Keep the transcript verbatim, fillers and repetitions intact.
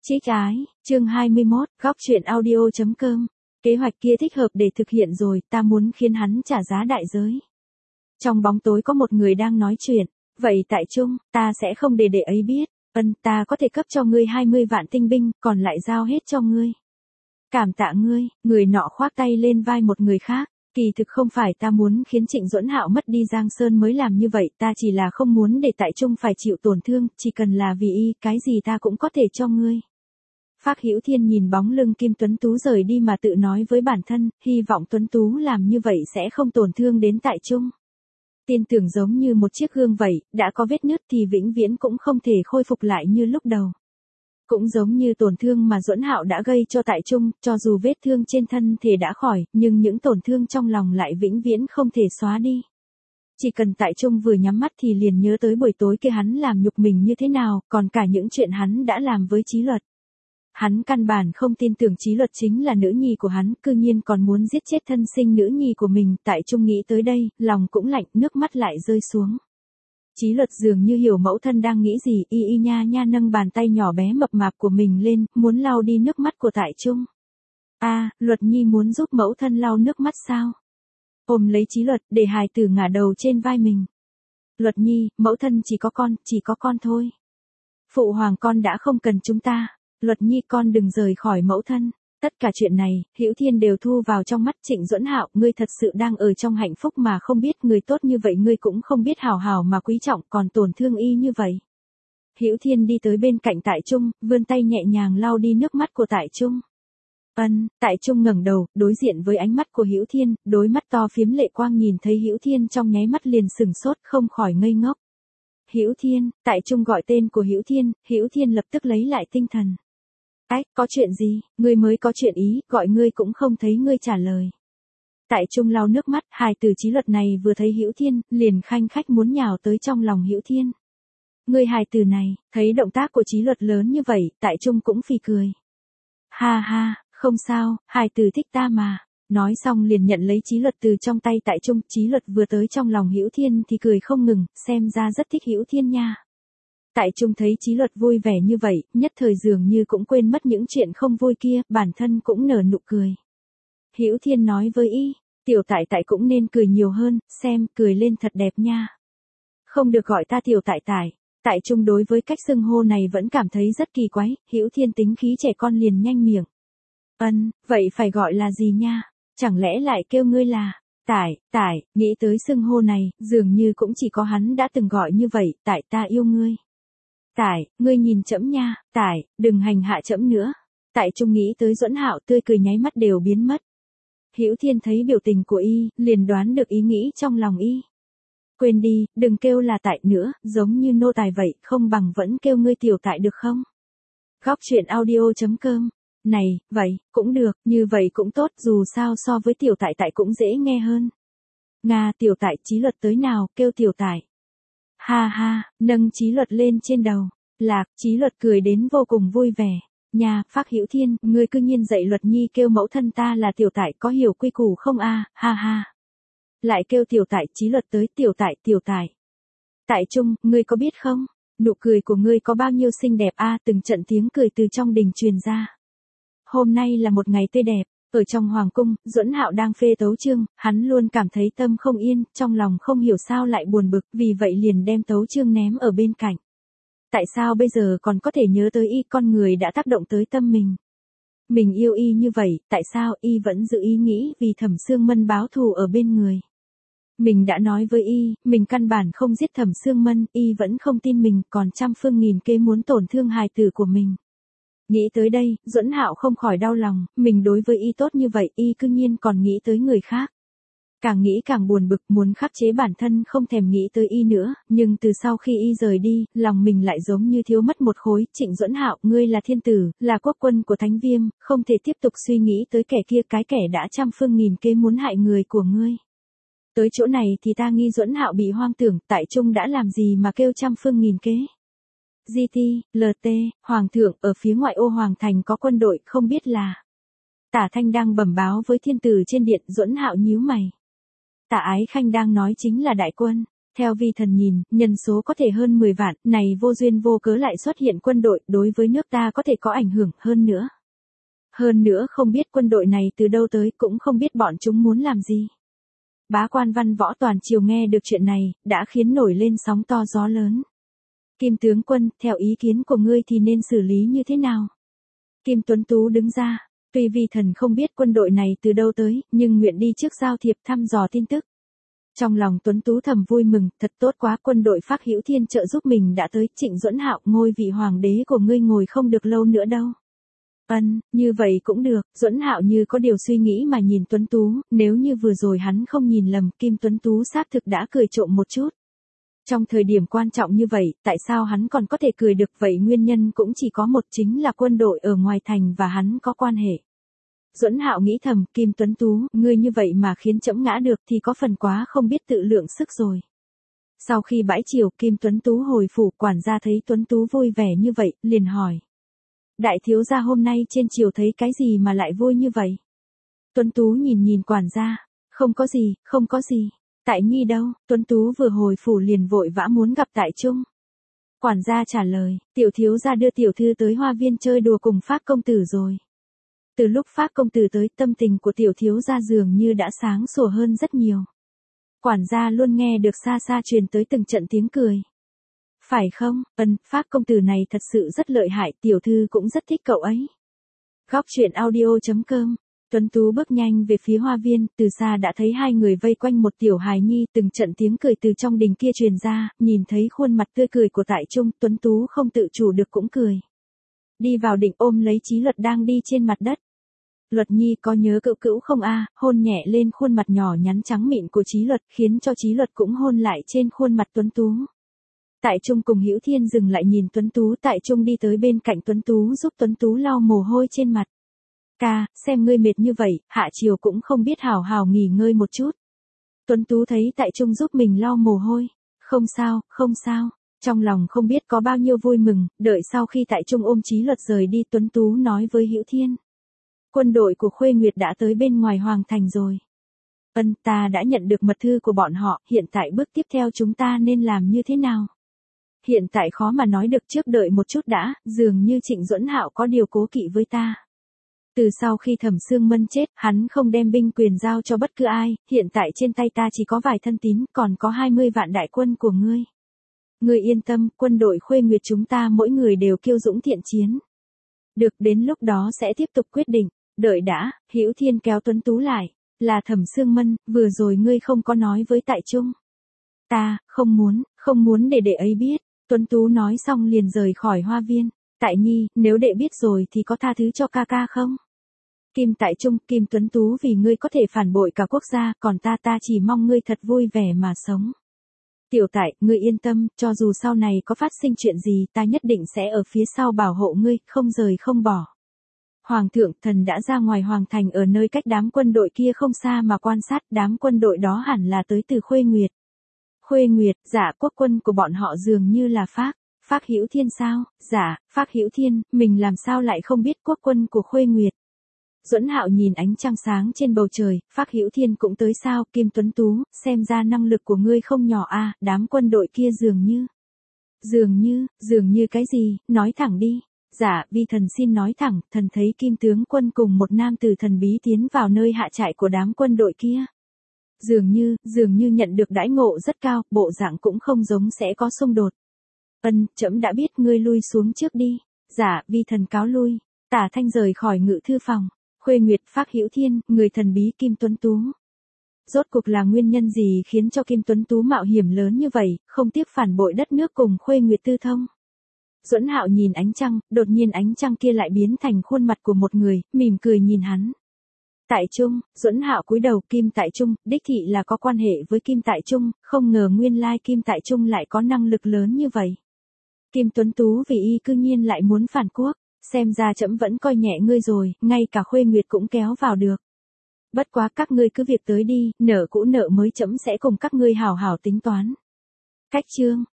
Trích ái, chương hai mươi mốt, góc truyện audio.com. Kế hoạch kia thích hợp để thực hiện rồi, ta muốn khiến hắn trả giá đại giới. Trong bóng tối có một người đang nói chuyện, vậy tại Trung, ta sẽ không để đệ ấy biết, ân ta có thể cấp cho ngươi hai mươi vạn tinh binh, còn lại giao hết cho ngươi. Cảm tạ ngươi, người nọ khoác tay lên vai một người khác. Kỳ thực không phải ta muốn khiến Trịnh Duẫn Hạo mất đi Giang Sơn mới làm như vậy, ta chỉ là không muốn để tại Trung phải chịu tổn thương, chỉ cần là vì y, cái gì ta cũng có thể cho ngươi. Phác Hữu Thiên nhìn bóng lưng Kim Tuấn Tú rời đi mà tự nói với bản thân, hy vọng Tuấn Tú làm như vậy sẽ không tổn thương đến tại Trung. Tin tưởng giống như một chiếc gương vậy, đã có vết nứt thì vĩnh viễn cũng không thể khôi phục lại như lúc đầu. Cũng giống như tổn thương mà Duẫn Hạo đã gây cho tại Trung, cho dù vết thương trên thân thể đã khỏi, nhưng những tổn thương trong lòng lại vĩnh viễn không thể xóa đi. Chỉ cần tại Trung vừa nhắm mắt thì liền nhớ tới buổi tối kia hắn làm nhục mình như thế nào, còn cả những chuyện hắn đã làm với Chí Luật. Hắn căn bản không tin tưởng Chí Luật chính là nữ nhi của hắn, cư nhiên còn muốn giết chết thân sinh nữ nhi của mình, tại Trung nghĩ tới đây, lòng cũng lạnh, nước mắt lại rơi xuống. Chí Luật dường như hiểu mẫu thân đang nghĩ gì, y y nha nha nâng bàn tay nhỏ bé mập mạp của mình lên, muốn lau đi nước mắt của tại Trung. A, à, Luật Nhi muốn giúp mẫu thân lau nước mắt sao? Ôm lấy Chí Luật, để hài tử ngả đầu trên vai mình. Luật Nhi, mẫu thân chỉ có con, chỉ có con thôi. Phụ hoàng con đã không cần chúng ta. Luật Nhi con đừng rời khỏi mẫu thân. Tất cả chuyện này, Hữu Thiên đều thu vào trong mắt. Trịnh Duẫn Hạo, ngươi thật sự đang ở trong hạnh phúc mà không biết, người tốt như vậy ngươi cũng không biết hào hào mà quý trọng, còn tổn thương y như vậy. Hữu Thiên đi tới bên cạnh tại Trung, vươn tay nhẹ nhàng lau đi nước mắt của tại Trung. Ân, tại Trung ngẩng đầu, đối diện với ánh mắt của Hữu Thiên, đôi mắt to phiếm lệ quang nhìn thấy Hữu Thiên trong nháy mắt liền sừng sốt, không khỏi ngây ngốc. Hữu Thiên, tại Trung gọi tên của Hữu Thiên, Hữu Thiên lập tức lấy lại tinh thần. Ách, có chuyện gì, ngươi mới có chuyện ý, gọi ngươi cũng không thấy ngươi trả lời. Tại Trung lau nước mắt, hài tử Chí Luật này vừa thấy Hữu Thiên, liền khanh khách muốn nhào tới trong lòng Hữu Thiên. Ngươi hài tử này, thấy động tác của Chí Luật lớn như vậy, tại Trung cũng phì cười. Ha ha, không sao, hài tử thích ta mà. Nói xong liền nhận lấy Chí Luật từ trong tay tại Trung, Chí Luật vừa tới trong lòng Hữu Thiên thì cười không ngừng, xem ra rất thích Hữu Thiên nha. Tại Trung thấy Chí Luật vui vẻ như vậy, nhất thời dường như cũng quên mất những chuyện không vui kia, bản thân cũng nở nụ cười. Hữu Thiên nói với y, tiểu tại tại cũng nên cười nhiều hơn, xem, cười lên thật đẹp nha. Không được gọi ta tiểu tại tại. Tại Trung đối với cách xưng hô này vẫn cảm thấy rất kỳ quái, Hữu Thiên tính khí trẻ con liền nhanh miệng. Ân, vậy phải gọi là gì nha? Chẳng lẽ lại kêu ngươi là Tải, Tải, nghĩ tới xưng hô này, dường như cũng chỉ có hắn đã từng gọi như vậy, tại ta yêu ngươi. Tải, ngươi nhìn trẫm nha, Tải, đừng hành hạ trẫm nữa. Tại Trung nghĩ tới Duẫn Hạo, tươi cười nháy mắt đều biến mất. Hữu Thiên thấy biểu tình của y, liền đoán được ý nghĩ trong lòng y. Quên đi, đừng kêu là tại nữa, giống như nô tài vậy, không bằng vẫn kêu ngươi tiểu tại được không? Góc truyện audio.com. Này, vậy, cũng được, như vậy cũng tốt, dù sao so với tiểu tại tại cũng dễ nghe hơn. Nga, tiểu tại, Chí Luật tới nào, kêu tiểu tại. Ha ha, nâng Chí Luật lên trên đầu. Lạc, Chí Luật cười đến vô cùng vui vẻ. Nhà, Phác Hữu Thiên, ngươi cư nhiên dạy Luật Nhi kêu mẫu thân ta là tiểu tại, có hiểu quy củ không a? Ha ha. Lại kêu tiểu tại, Chí Luật tới, tiểu tại, tiểu tại. Tại Trung, ngươi có biết không? Nụ cười của ngươi có bao nhiêu xinh đẹp a? Từng trận tiếng cười từ trong đình truyền ra. Hôm nay là một ngày tươi đẹp. Ở trong hoàng cung, Duẫn Hạo đang phê tấu chương, hắn luôn cảm thấy tâm không yên, trong lòng không hiểu sao lại buồn bực, vì vậy liền đem tấu chương ném ở bên cạnh. Tại sao bây giờ còn có thể nhớ tới y, con người đã tác động tới tâm mình? Mình yêu y như vậy, tại sao y vẫn giữ ý nghĩ vì Thẩm Sương Mân báo thù ở bên người? Mình đã nói với y, mình căn bản không giết Thẩm Sương Mân, y vẫn không tin mình, còn trăm phương nghìn kế muốn tổn thương hài tử của mình. Nghĩ tới đây, Duẫn Hạo không khỏi đau lòng, mình đối với y tốt như vậy, y cư nhiên còn nghĩ tới người khác. Càng nghĩ càng buồn bực, muốn khắc chế bản thân không thèm nghĩ tới y nữa, nhưng từ sau khi y rời đi, lòng mình lại giống như thiếu mất một khối. Trịnh Duẫn Hạo, ngươi là thiên tử, là quốc quân của Thánh Viêm, không thể tiếp tục suy nghĩ tới kẻ kia, cái kẻ đã trăm phương nghìn kế muốn hại người của ngươi. Tới chỗ này thì ta nghi Duẫn Hạo bị hoang tưởng, tại Trung đã làm gì mà kêu trăm phương nghìn kế. giê tê, lờ tê, Hoàng thượng, ở phía ngoại ô Hoàng thành có quân đội, không biết là. Tả Thanh đang bẩm báo với thiên tử trên điện, Duẫn Hạo nhíu mày. Tả Ái Khanh đang nói chính là đại quân. Theo vi thần nhìn, nhân số có thể hơn mười vạn, này vô duyên vô cớ lại xuất hiện quân đội, đối với nước ta có thể có ảnh hưởng hơn nữa. Hơn nữa không biết quân đội này từ đâu tới, cũng không biết bọn chúng muốn làm gì. Bá quan văn võ toàn triều nghe được chuyện này, đã khiến nổi lên sóng to gió lớn. Kim tướng quân, theo ý kiến của ngươi thì nên xử lý như thế nào? Kim Tuấn Tú đứng ra, tuy vi thần không biết quân đội này từ đâu tới, nhưng nguyện đi trước giao thiệp thăm dò tin tức. Trong lòng Tuấn Tú thầm vui mừng, thật tốt quá, quân đội Phác Hữu Thiên trợ giúp mình đã tới. Trịnh Duẫn Hạo, ngôi vị hoàng đế của ngươi ngồi không được lâu nữa đâu. Ân, như vậy cũng được. Duẫn Hạo như có điều suy nghĩ mà nhìn Tuấn Tú, nếu như vừa rồi hắn không nhìn lầm, Kim Tuấn Tú xác thực đã cười trộm một chút. Trong thời điểm quan trọng như vậy, tại sao hắn còn có thể cười được vậy? Nguyên nhân cũng chỉ có một, chính là quân đội ở ngoài thành và hắn có quan hệ. Duẫn Hạo nghĩ thầm, Kim Tuấn Tú, ngươi như vậy mà khiến trẫm ngã được thì có phần quá không biết tự lượng sức rồi. Sau khi bãi triều, Kim Tuấn Tú hồi phủ, quản gia thấy Tuấn Tú vui vẻ như vậy, liền hỏi. Đại thiếu gia hôm nay trên triều thấy cái gì mà lại vui như vậy? Tuấn Tú nhìn nhìn quản gia, không có gì, không có gì. Tại Nhi đâu? Tuấn Tú vừa hồi phủ liền vội vã muốn gặp Tại Trung. Quản gia trả lời, tiểu thiếu gia đưa tiểu thư tới hoa viên chơi đùa cùng Phác công tử rồi. Từ lúc Phác công tử tới, tâm tình của tiểu thiếu gia dường như đã sáng sủa hơn rất nhiều. Quản gia luôn nghe được xa xa truyền tới từng trận tiếng cười. Phải không? Ân, Phác công tử này thật sự rất lợi hại, tiểu thư cũng rất thích cậu ấy. Góc truyện audio chấm com. Tuấn Tú bước nhanh về phía hoa viên, từ xa đã thấy hai người vây quanh một tiểu hài nhi, từng trận tiếng cười từ trong đình kia truyền ra, nhìn thấy khuôn mặt tươi cười của Tại Trung, Tuấn Tú không tự chủ được cũng cười. Đi vào định ôm lấy Chí Luật đang đi trên mặt đất. Luật Nhi có nhớ cữu cữu không a? Hôn nhẹ lên khuôn mặt nhỏ nhắn trắng mịn của Chí Luật, khiến cho Chí Luật cũng hôn lại trên khuôn mặt Tuấn Tú. Tại Trung cùng Hữu Thiên dừng lại nhìn Tuấn Tú, Tại Trung đi tới bên cạnh Tuấn Tú giúp Tuấn Tú lau mồ hôi trên mặt. Ca, xem ngươi mệt như vậy, hạ chiều cũng không biết hào hào nghỉ ngơi một chút. Tuấn Tú thấy Tại Trung giúp mình lau mồ hôi. Không sao, không sao. Trong lòng không biết có bao nhiêu vui mừng, đợi sau khi Tại Trung ôm Chí Luật rời đi, Tuấn Tú nói với Hữu Thiên. Quân đội của Khuê Nguyệt đã tới bên ngoài hoàng thành rồi. Ân, ta đã nhận được mật thư của bọn họ, hiện tại bước tiếp theo chúng ta nên làm như thế nào? Hiện tại khó mà nói được, trước đợi một chút đã, dường như Trịnh Duẫn Hạo có điều cố kỵ với ta. Từ sau khi Thẩm Sương Mân chết, hắn không đem binh quyền giao cho bất cứ ai, hiện tại trên tay ta chỉ có vài thân tín, còn có hai mươi vạn đại quân của ngươi. Ngươi yên tâm, quân đội Khuê Nguyệt chúng ta mỗi người đều kiêu dũng thiện chiến. Được, đến lúc đó sẽ tiếp tục quyết định. Đợi đã, Hữu Thiên kéo Tuấn Tú lại. Là Thẩm Sương Mân, vừa rồi ngươi không có nói với Tại Trung. Ta, không muốn, không muốn để đệ ấy biết. Tuấn Tú nói xong liền rời khỏi hoa viên. Tại Nhi, nếu đệ biết rồi thì có tha thứ cho ca ca không? Kim Tại Trung, Kim Tuấn Tú vì ngươi có thể phản bội cả quốc gia, còn ta ta chỉ mong ngươi thật vui vẻ mà sống. Tiểu Tại, ngươi yên tâm, cho dù sau này có phát sinh chuyện gì, ta nhất định sẽ ở phía sau bảo hộ ngươi, không rời không bỏ. Hoàng thượng, thần đã ra ngoài hoàng thành ở nơi cách đám quân đội kia không xa mà quan sát, đám quân đội đó hẳn là tới từ Khuê Nguyệt. Khuê Nguyệt, dạ, quốc quân của bọn họ dường như là Phác. Phác Hữu Thiên sao? Dạ, Phác Hữu Thiên, mình làm sao lại không biết quốc quân của Khuê Nguyệt? Duẫn Hạo nhìn ánh trăng sáng trên bầu trời, Phác Hữu Thiên cũng tới sao? Kim Tuấn Tú, xem ra năng lực của ngươi không nhỏ a, à, đám quân đội kia dường như. Dường như, dường như cái gì, nói thẳng đi. Dạ, vi thần xin nói thẳng, thần thấy Kim tướng quân cùng một nam tử thần bí tiến vào nơi hạ trại của đám quân đội kia. Dường như, dường như nhận được đãi ngộ rất cao, bộ dạng cũng không giống sẽ có xung đột. Ân, trẫm đã biết, ngươi lui xuống trước đi. Dạ, vi thần cáo lui. Tả Thanh rời khỏi ngự thư phòng. Khuê Nguyệt, Phác Hữu Thiên, người thần bí Kim Tuấn Tú. Rốt cuộc là nguyên nhân gì khiến cho Kim Tuấn Tú mạo hiểm lớn như vậy, không tiếc phản bội đất nước cùng Khuê Nguyệt tư thông? Duẫn Hạo nhìn ánh trăng, đột nhiên ánh trăng kia lại biến thành khuôn mặt của một người, mỉm cười nhìn hắn. Tại Trung, Duẫn Hạo cúi đầu, Kim Tại Trung, đích thị là có quan hệ với Kim Tại Trung, không ngờ nguyên lai Kim Tại Trung lại có năng lực lớn như vậy. Kim Tuấn Tú vì y cư nhiên lại muốn phản quốc, xem ra trẫm vẫn coi nhẹ ngươi rồi, ngay cả Khuê Nguyệt cũng kéo vào được. Bất quá các ngươi cứ việc tới đi, nợ cũ nợ mới trẫm sẽ cùng các ngươi hảo hảo tính toán. Cách chương